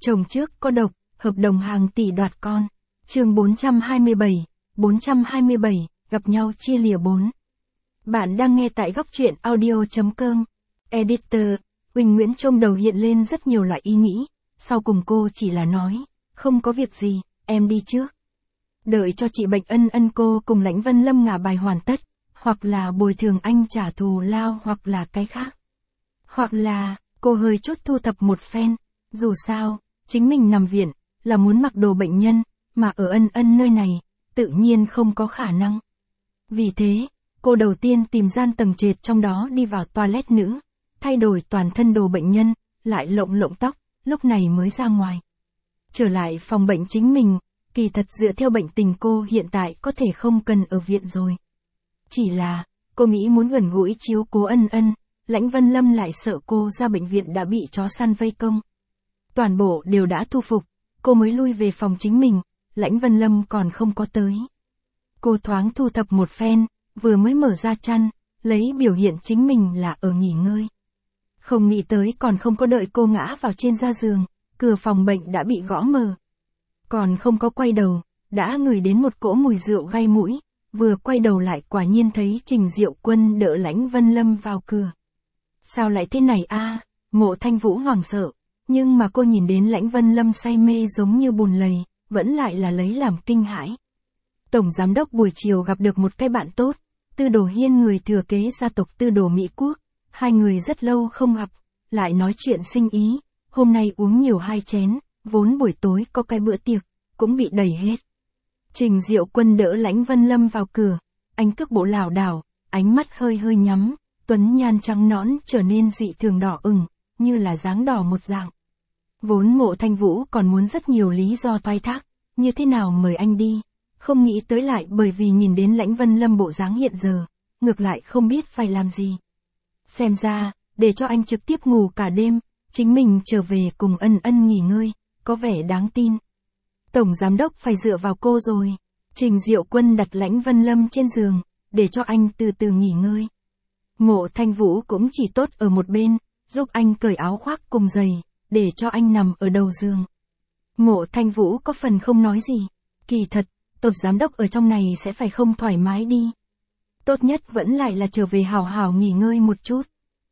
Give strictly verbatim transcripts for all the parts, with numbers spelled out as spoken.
Chồng trước có độc, hợp đồng hàng tỷ đoạt con. Chương bốn trăm hai mươi bảy, bốn trăm hai mươi bảy, gặp nhau chia lìa bốn. Bạn đang nghe tại góc truyện audio chấm com. Editor, Huỳnh Nguyễn trong đầu hiện lên rất nhiều loại ý nghĩ, sau cùng cô chỉ là nói, không có việc gì, em đi trước. Đợi cho chị Bệnh Ân Ân cô cùng Lãnh Vân Lâm ngả bài hoàn tất, hoặc là bồi thường anh trả thù lao hoặc là cái khác. Hoặc là, cô hơi chút thu thập một phen, dù sao, chính mình nằm viện, là muốn mặc đồ bệnh nhân, mà ở Ân Ân nơi này, tự nhiên không có khả năng. Vì thế, cô đầu tiên tìm gian tầng trệt trong đó đi vào toilet nữ, thay đổi toàn thân đồ bệnh nhân, lại lộng lộng tóc, lúc này mới ra ngoài. Trở lại phòng bệnh chính mình, kỳ thật dựa theo bệnh tình cô hiện tại có thể không cần ở viện rồi. Chỉ là, cô nghĩ muốn gần gũi chiếu cố Ân Ân, Lãnh Vân Lâm lại sợ cô ra bệnh viện đã bị chó săn vây công. Toàn bộ đều đã thu phục, cô mới lui về phòng chính mình, Lãnh Vân Lâm còn không có tới. Cô thoáng thu thập một phen, vừa mới mở ra chăn, lấy biểu hiện chính mình là ở nghỉ ngơi. Không nghĩ tới còn không có đợi cô ngã vào trên da giường, cửa phòng bệnh đã bị gõ mở. Còn không có quay đầu, đã ngửi đến một cỗ mùi rượu gai mũi, vừa quay đầu lại quả nhiên thấy Trình Diệu Quân đỡ Lãnh Vân Lâm vào cửa. Sao lại thế này a? Mộ Thanh Vũ hoảng sợ, nhưng mà cô nhìn đến Lãnh Vân Lâm say mê giống như bùn lầy, vẫn lại là lấy làm kinh hãi. Tổng giám đốc buổi chiều gặp được một cái bạn tốt, Tư Đồ Hiên người thừa kế gia tộc Tư Đồ Mỹ Quốc, hai người rất lâu không gặp, lại nói chuyện sinh ý, hôm nay uống nhiều hai chén, vốn buổi tối có cái bữa tiệc, cũng bị đẩy hết. Trình Diệu Quân đỡ Lãnh Vân Lâm vào cửa, anh cước bộ lảo đảo, ánh mắt hơi hơi nhắm, tuấn nhan trắng nõn trở nên dị thường đỏ ửng, như là dáng đỏ một dạng. Vốn Mộ Thanh Vũ còn muốn rất nhiều lý do thoái thác, như thế nào mời anh đi, không nghĩ tới lại bởi vì nhìn đến Lãnh Vân Lâm bộ dáng hiện giờ, ngược lại không biết phải làm gì. Xem ra, để cho anh trực tiếp ngủ cả đêm, chính mình trở về cùng Ân Ân nghỉ ngơi, có vẻ đáng tin. Tổng giám đốc phải dựa vào cô rồi. Trình Diệu Quân đặt Lãnh Vân Lâm trên giường, để cho anh từ từ nghỉ ngơi. Mộ Thanh Vũ cũng chỉ tốt ở một bên, giúp anh cởi áo khoác cùng giày, để cho anh nằm ở đầu giường. Mộ Thanh Vũ có phần không nói gì. Kỳ thật, tổng giám đốc ở trong này sẽ phải không thoải mái đi. Tốt nhất vẫn lại là trở về hào hào nghỉ ngơi một chút.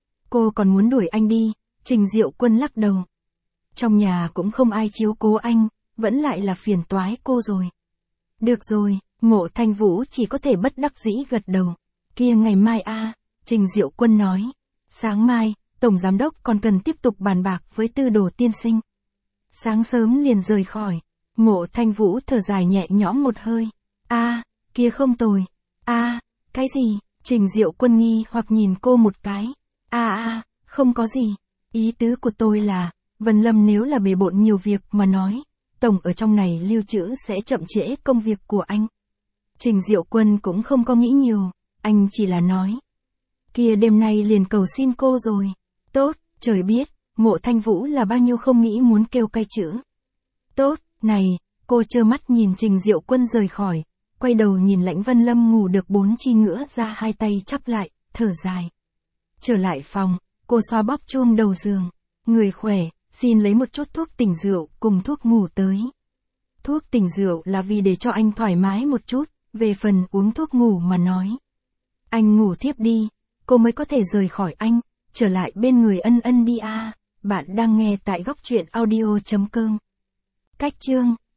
Cô còn muốn đuổi anh đi, Trình Diệu Quân lắc đầu. Trong nhà cũng không ai chiếu cố anh, vẫn lại là phiền toái cô rồi. Được rồi, Mộ Thanh Vũ chỉ có thể bất đắc dĩ gật đầu. Kia ngày mai a, Trình Diệu Quân nói. Sáng mai, tổng giám đốc còn cần tiếp tục bàn bạc với Tư Đồ tiên sinh. Sáng sớm liền rời khỏi, Mộ Thanh Vũ thở dài nhẹ nhõm một hơi. A, kia không tồi. A, cái gì? Trình Diệu Quân nghi hoặc nhìn cô một cái. A a, không có gì. Ý tứ của tôi là, Vân Lâm nếu là bề bộn nhiều việc mà nói, tổng ở trong này lưu trữ sẽ chậm trễ công việc của anh. Trình Diệu Quân cũng không có nghĩ nhiều, anh chỉ là nói. Kia đêm nay liền cầu xin cô rồi. Tốt, trời biết, Mộ Thanh Vũ là bao nhiêu không nghĩ muốn kêu cái chữ. Tốt, này, cô trơ mắt nhìn Trình Diệu Quân rời khỏi, quay đầu nhìn Lãnh Vân Lâm ngủ được bốn chi ngữa ra hai tay chắp lại, thở dài. Trở lại phòng, cô xoa bóp chuông đầu giường. Người khỏe, xin lấy một chút thuốc tỉnh rượu cùng thuốc ngủ tới. Thuốc tỉnh rượu là vì để cho anh thoải mái một chút, về phần uống thuốc ngủ mà nói. Anh ngủ thiếp đi, cô mới có thể rời khỏi anh, trở lại bên người Ân Ân đi a. Bạn đang nghe tại góc truyện audio chấm com. Cách chương